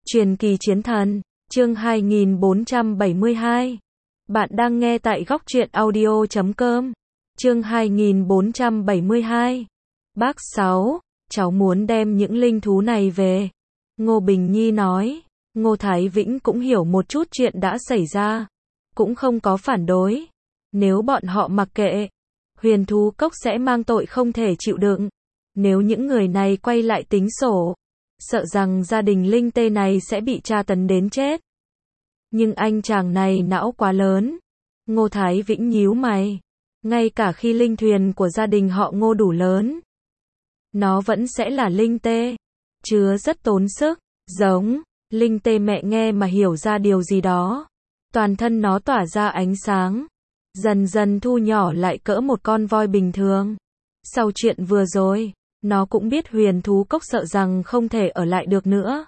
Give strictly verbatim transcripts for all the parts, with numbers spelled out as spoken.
Truyền kỳ chiến thần, chương hai nghìn bốn trăm bảy mươi hai. Bạn đang nghe tại góc truyện audio chấm com. Chương hai nghìn bốn trăm bảy mươi hai. Bác Sáu, cháu muốn đem những linh thú này về. Ngô Bình Nhi nói. Ngô Thái Vĩnh cũng hiểu một chút chuyện đã xảy ra, cũng không có phản đối. Nếu bọn họ mặc kệ, Huyền Thú Cốc sẽ mang tội không thể chịu đựng. Nếu những người này quay lại tính sổ, sợ rằng gia đình Linh Tê này sẽ bị tra tấn đến chết. Nhưng anh chàng này não quá lớn. Ngô Thái Vĩnh nhíu mày. Ngay cả khi linh thuyền của gia đình họ Ngô đủ lớn, nó vẫn sẽ là Linh Tê. Chứa rất tốn sức, giống. Linh Tê mẹ nghe mà hiểu ra điều gì đó. Toàn thân nó tỏa ra ánh sáng, dần dần thu nhỏ lại cỡ một con voi bình thường. Sau chuyện vừa rồi, nó cũng biết Huyền Thú Cốc sợ rằng không thể ở lại được nữa.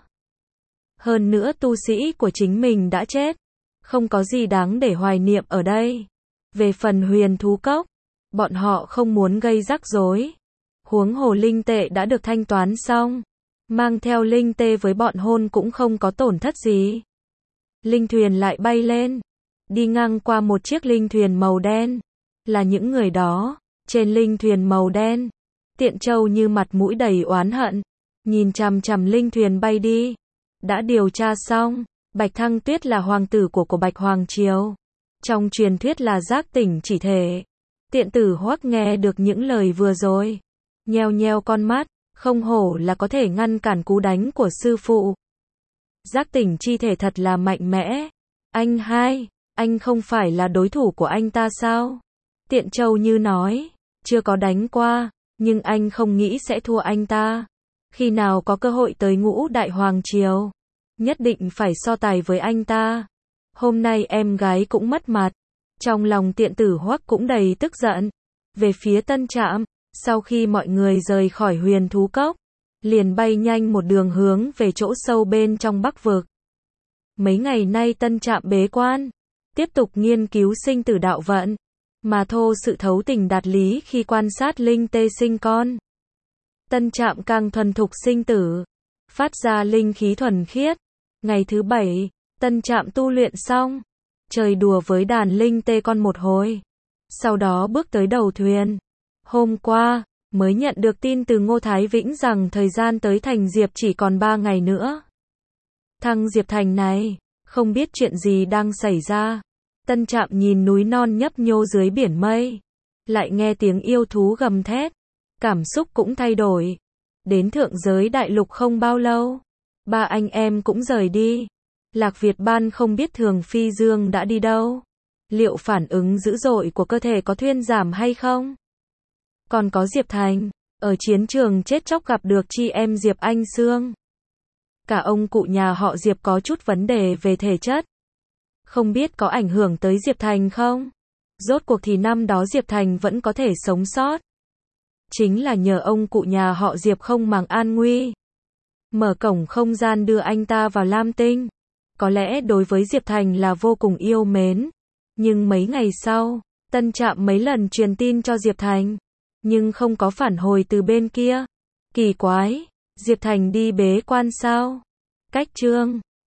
Hơn nữa tu sĩ của chính mình đã chết, không có gì đáng để hoài niệm ở đây. Về phần Huyền Thú Cốc, bọn họ không muốn gây rắc rối. Huống hồ linh tệ đã được thanh toán xong, mang theo linh tê với bọn hôn cũng không có tổn thất gì. Linh thuyền lại bay lên, đi ngang qua một chiếc linh thuyền màu đen. Là những người đó, trên linh thuyền màu đen, Tiện Châu như mặt mũi đầy oán hận, nhìn chằm chằm linh thuyền bay đi. Đã điều tra xong, Bạch Thăng Tuyết là hoàng tử của của Bạch Hoàng Triều. Trong truyền thuyết là giác tỉnh chỉ thể. Tiện tử Hoắc nghe được những lời vừa rồi, nheo nheo con mắt, không hổ là có thể ngăn cản cú đánh của sư phụ. Giác tỉnh chi thể thật là mạnh mẽ. Anh hai, anh không phải là đối thủ của anh ta sao? Tiện Châu như nói, chưa có đánh qua, nhưng anh không nghĩ sẽ thua anh ta. Khi nào có cơ hội tới Ngũ Đại Hoàng Triều, nhất định phải so tài với anh ta. Hôm nay em gái cũng mất mặt. Trong lòng Tiện tử Hoắc cũng đầy tức giận. Về phía Tân Trạm, sau khi mọi người rời khỏi Huyền Thú Cốc, liền bay nhanh một đường hướng về chỗ sâu bên trong Bắc Vực. Mấy ngày nay Tân Trạm bế quan, tiếp tục nghiên cứu sinh tử đạo vận, mà thô sự thấu tình đạt lý khi quan sát linh tê sinh con. Tân Trạm càng thuần thục sinh tử, phát ra linh khí thuần khiết. Ngày thứ bảy, Tân Trạm tu luyện xong, chơi đùa với đàn linh tê con một hồi, sau đó bước tới đầu thuyền. Hôm qua, mới nhận được tin từ Ngô Thái Vĩnh rằng thời gian tới thành Diệp chỉ còn ba ngày nữa. Thăng Diệp thành này, không biết chuyện gì đang xảy ra. Tân Trạm nhìn núi non nhấp nhô dưới biển mây, lại nghe tiếng yêu thú gầm thét, cảm xúc cũng thay đổi. Đến thượng giới đại lục không bao lâu, ba anh em cũng rời đi. Lạc Việt Ban không biết Thường Phi Dương đã đi đâu. Liệu phản ứng dữ dội của cơ thể có thuyên giảm hay không? Còn có Diệp Thành, ở chiến trường chết chóc gặp được chị em Diệp Anh Sương. Cả ông cụ nhà họ Diệp có chút vấn đề về thể chất. Không biết có ảnh hưởng tới Diệp Thành không? Rốt cuộc thì năm đó Diệp Thành vẫn có thể sống sót. Chính là nhờ ông cụ nhà họ Diệp không màng an nguy, mở cổng không gian đưa anh ta vào Lam Tinh. Có lẽ đối với Diệp Thành là vô cùng yêu mến. Nhưng mấy ngày sau, Tân Trạm mấy lần truyền tin cho Diệp Thành, nhưng không có phản hồi từ bên kia. Kỳ quái, Diệp Thành đi bế quan sao? Cách chương